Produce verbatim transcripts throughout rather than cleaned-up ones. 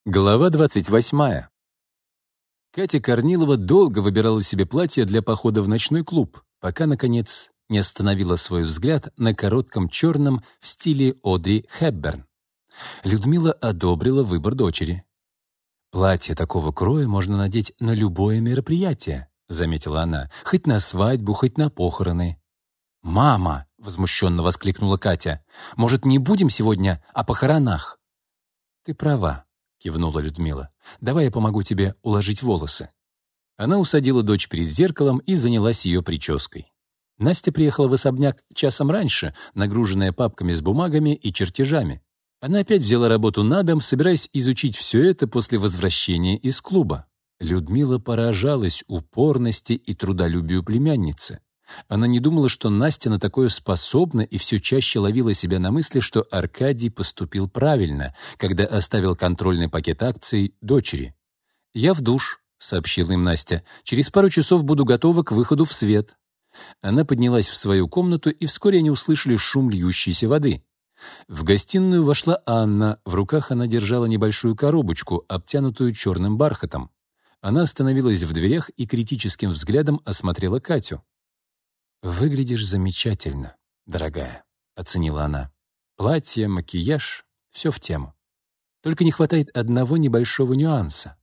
Глава двадцать восьмая. Катя Корнилова долго выбирала себе платье для похода в ночной клуб, пока, наконец, не остановила свой взгляд на коротком черном в стиле Одри Хепберн. Людмила одобрила выбор дочери. «Платье такого кроя можно надеть на любое мероприятие», — заметила она, «хоть на свадьбу, хоть на похороны». «Мама!» — возмущенно воскликнула Катя. «Может, не будем сегодня о похоронах?» «Ты права», — кивнула Людмила. «Давай я помогу тебе уложить волосы». Она усадила дочь перед зеркалом и занялась ее прической. Настя приехала в особняк часом раньше, нагруженная папками с бумагами и чертежами. Она опять взяла работу на дом, собираясь изучить все это после возвращения из клуба. Людмила поражалась упорности и трудолюбию племянницы. Она не думала, что Настя на такое способна, и все чаще ловила себя на мысли, что Аркадий поступил правильно, когда оставил контрольный пакет акций дочери. «Я в душ», — сообщила им Настя. «Через пару часов буду готова к выходу в свет». Она поднялась в свою комнату, и вскоре они услышали шум льющейся воды. В гостиную вошла Анна, в руках она держала небольшую коробочку, обтянутую черным бархатом. Она остановилась в дверях и критическим взглядом осмотрела Катю. «Выглядишь замечательно, дорогая», — оценила она. «Платье, макияж — все в тему. Только не хватает одного небольшого нюанса».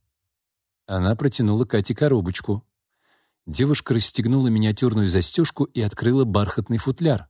Она протянула Кате коробочку. Девушка расстегнула миниатюрную застежку и открыла бархатный футляр.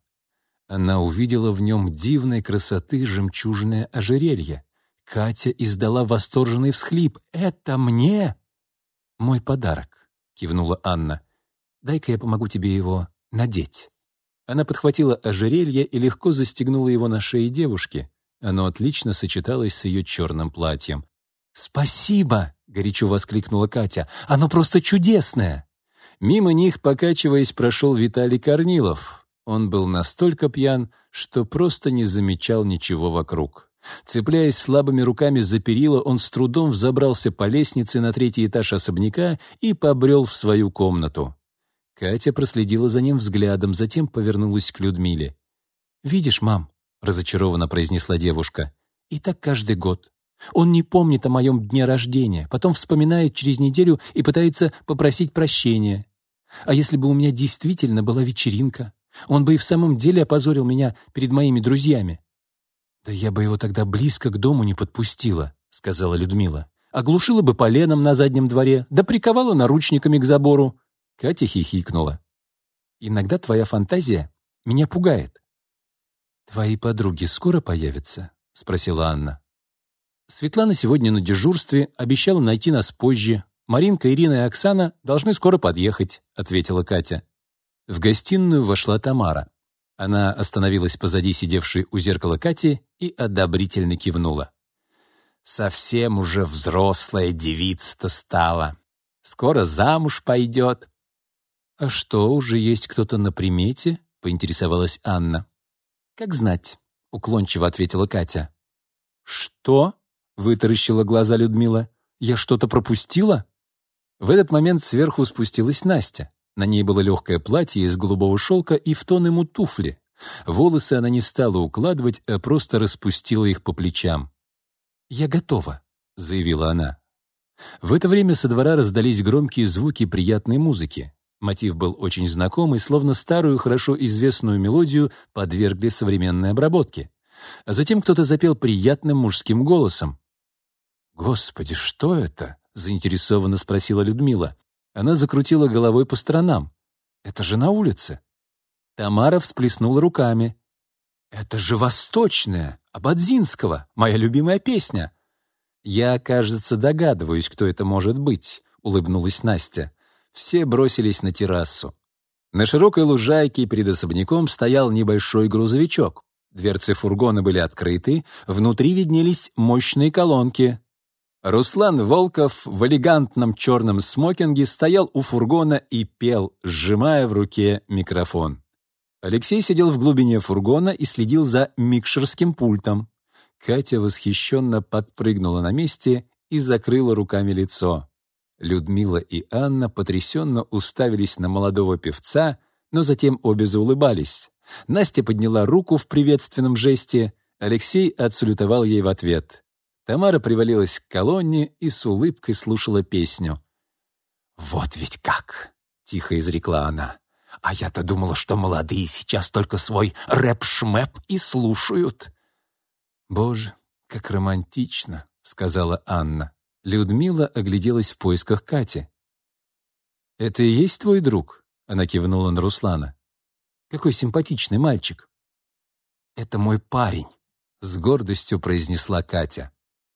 Она увидела в нем дивной красоты жемчужное ожерелье. Катя издала восторженный всхлип. «Это мне?» «Мой подарок», — кивнула Анна. «Дай-ка я помогу тебе его надеть». Она подхватила ожерелье и легко застегнула его на шее девушки. Оно отлично сочеталось с ее черным платьем. «Спасибо!» — горячо воскликнула Катя. «Оно просто чудесное!» Мимо них, покачиваясь, прошел Виталий Корнилов. Он был настолько пьян, что просто не замечал ничего вокруг. Цепляясь слабыми руками за перила, он с трудом взобрался по лестнице на третий этаж особняка и побрел в свою комнату. Катя проследила за ним взглядом, затем повернулась к Людмиле. «Видишь, мам», — разочарованно произнесла девушка, — «и так каждый год. Он не помнит о моем дне рождения, потом вспоминает через неделю и пытается попросить прощения. А если бы у меня действительно была вечеринка, он бы и в самом деле опозорил меня перед моими друзьями». «Да я бы его тогда близко к дому не подпустила», — сказала Людмила. «Оглушила бы поленом на заднем дворе, да приковала наручниками к забору». Катя хихикнула. «Иногда твоя фантазия меня пугает». «Твои подруги скоро появятся?» — спросила Анна. «Светлана сегодня на дежурстве, обещала найти нас позже. Маринка, Ирина и Оксана должны скоро подъехать», — ответила Катя. В гостиную вошла Тамара. Она остановилась позади сидевшей у зеркала Кати и одобрительно кивнула. «Совсем уже взрослая девица-то стала. Скоро замуж пойдет». «А что, уже есть кто-то на примете?» — поинтересовалась Анна. «Как знать», — уклончиво ответила Катя. «Что?» — вытаращила глаза Людмила. «Я что-то пропустила?» В этот момент сверху спустилась Настя. На ней было легкое платье из голубого шелка и в тон ему туфли. Волосы она не стала укладывать, а просто распустила их по плечам. «Я готова», — заявила она. В это время со двора раздались громкие звуки приятной музыки. Мотив был очень знакомый, словно старую, хорошо известную мелодию подвергли современной обработке. А затем кто-то запел приятным мужским голосом. «Господи, что это?» — заинтересованно спросила Людмила. Она закрутила головой по сторонам. «Это же на улице». Тамара всплеснула руками. «Это же восточная, Ободзинского, моя любимая песня». «Я, кажется, догадываюсь, кто это может быть», — улыбнулась Настя. Все бросились на террасу. На широкой лужайке перед особняком стоял небольшой грузовичок. Дверцы фургона были открыты, внутри виднелись мощные колонки. Руслан Волков в элегантном черном смокинге стоял у фургона и пел, сжимая в руке микрофон. Алексей сидел в глубине фургона и следил за микшерским пультом. Катя восхищенно подпрыгнула на месте и закрыла руками лицо. Людмила и Анна потрясенно уставились на молодого певца, но затем обе заулыбались. Настя подняла руку в приветственном жесте, Алексей отсалютовал ей в ответ. Тамара привалилась к колонне и с улыбкой слушала песню. «Вот ведь как!» — тихо изрекла она. «А я-то думала, что молодые сейчас только свой рэп-шмэп и слушают». «Боже, как романтично!» — сказала Анна. Людмила огляделась в поисках Кати. «Это и есть твой друг?» — она кивнула на Руслана. «Какой симпатичный мальчик». «Это мой парень», — с гордостью произнесла Катя.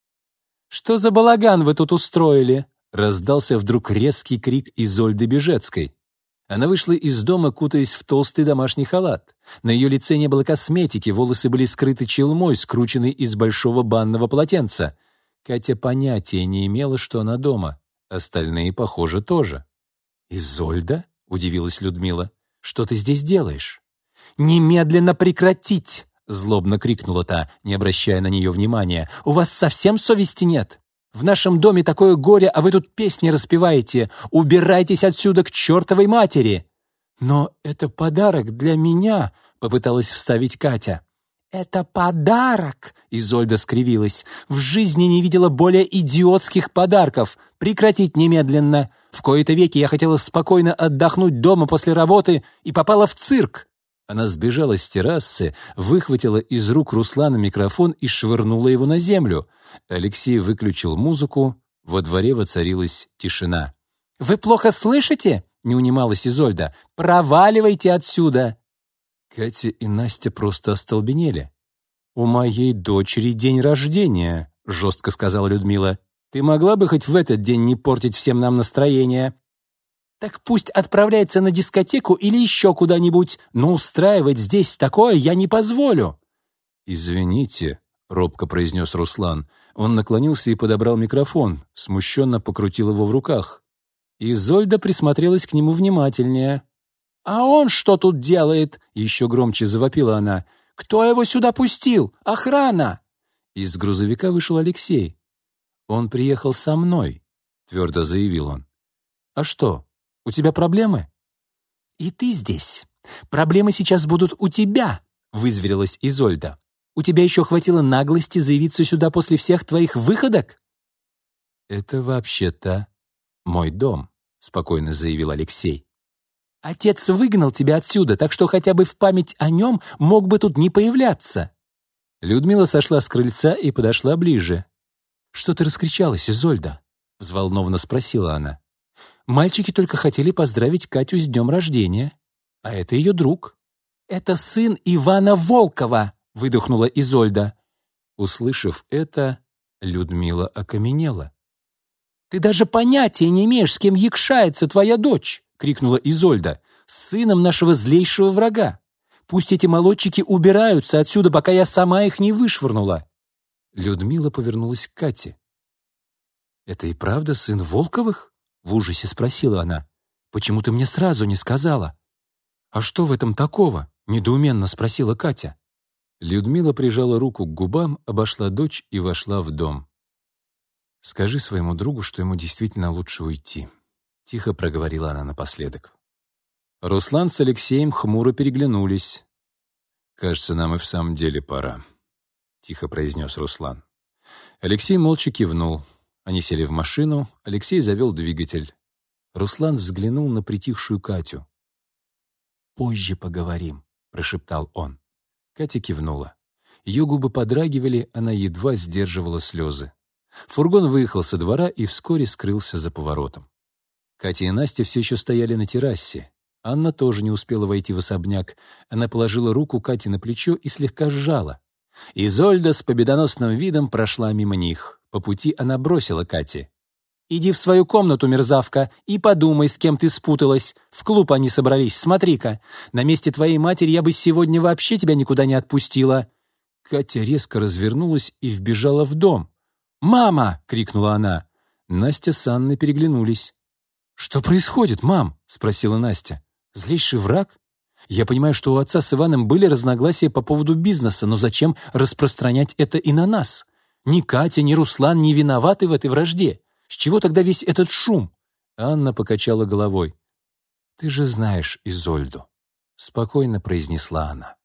«Что за балаган вы тут устроили?» — раздался вдруг резкий крик Изольды Бежецкой. Она вышла из дома, кутаясь в толстый домашний халат. На ее лице не было косметики, волосы были скрыты челмой, скрученной из большого банного полотенца. Катя понятия не имела, что она дома. Остальные, похоже, тоже. «Изольда?» — удивилась Людмила. «Что ты здесь делаешь?» «Немедленно прекратить!» — злобно крикнула та, не обращая на нее внимания. «У вас совсем совести нет? В нашем доме такое горе, а вы тут песни распеваете. Убирайтесь отсюда к чертовой матери!» «Но это подарок для меня», — попыталась вставить Катя. «Это подарок!» — Изольда скривилась. «В жизни не видела более идиотских подарков. Прекратить немедленно. В кои-то веки я хотела спокойно отдохнуть дома после работы и попала в цирк». Она сбежала с террасы, выхватила из рук Руслана микрофон и швырнула его на землю. Алексей выключил музыку, во дворе воцарилась тишина. «Вы плохо слышите?» — не унималась Изольда. «Проваливайте отсюда!» Катя и Настя просто остолбенели. «У моей дочери день рождения», — жестко сказала Людмила. «Ты могла бы хоть в этот день не портить всем нам настроение?» «Так пусть отправляется на дискотеку или еще куда-нибудь, но устраивать здесь такое я не позволю». «Извините», — робко произнес Руслан. Он наклонился и подобрал микрофон, смущенно покрутил его в руках. Изольда присмотрелась к нему внимательнее. «А он что тут делает?» — еще громче завопила она. «Кто его сюда пустил? Охрана!» Из грузовика вышел Алексей. «Он приехал со мной», — твердо заявил он. «А что, у тебя проблемы?» «И ты здесь. Проблемы сейчас будут у тебя», — вызверилась Изольда. «У тебя еще хватило наглости заявиться сюда после всех твоих выходок?» «Это вообще-то мой дом», — спокойно заявил Алексей. «Отец выгнал тебя отсюда, так что хотя бы в память о нем мог бы тут не появляться». Людмила сошла с крыльца и подошла ближе. «Что ты раскричалась, Изольда?» — взволнованно спросила она. «Мальчики только хотели поздравить Катю с днем рождения, а это ее друг». «Это сын Ивана Волкова!» — выдохнула Изольда. Услышав это, Людмила окаменела. «Ты даже понятия не имеешь, с кем якшается твоя дочь!» — крикнула Изольда. «С сыном нашего злейшего врага! Пусть эти молодчики убираются отсюда, пока я сама их не вышвырнула!» Людмила повернулась к Кате. «Это и правда сын Волковых?» — в ужасе спросила она. «Почему ты мне сразу не сказала?» «А что в этом такого?» — недоуменно спросила Катя. Людмила прижала руку к губам, обошла дочь и вошла в дом. «Скажи своему другу, что ему действительно лучше уйти», — тихо проговорила она напоследок. Руслан с Алексеем хмуро переглянулись. «Кажется, нам и в самом деле пора», — тихо произнес Руслан. Алексей молча кивнул. Они сели в машину, Алексей завел двигатель. Руслан взглянул на притихшую Катю. «Позже поговорим», — прошептал он. Катя кивнула. Ее губы подрагивали, она едва сдерживала слезы. Фургон выехал со двора и вскоре скрылся за поворотом. Катя и Настя все еще стояли на террасе. Анна тоже не успела войти в особняк. Она положила руку Кате на плечо и слегка сжала. Изольда с победоносным видом прошла мимо них. По пути она бросила Кате. «Иди в свою комнату, мерзавка, и подумай, с кем ты спуталась. В клуб они собрались, смотри-ка. На месте твоей матери я бы сегодня вообще тебя никуда не отпустила». Катя резко развернулась и вбежала в дом. «Мама!» — крикнула она. Настя с Анной переглянулись. «Что происходит, мам?» — спросила Настя. «Злейший враг? Я понимаю, что у отца с Иваном были разногласия по поводу бизнеса, но зачем распространять это и на нас? Ни Катя, ни Руслан не виноваты в этой вражде. С чего тогда весь этот шум?» Анна покачала головой. «Ты же знаешь Изольду», — спокойно произнесла она.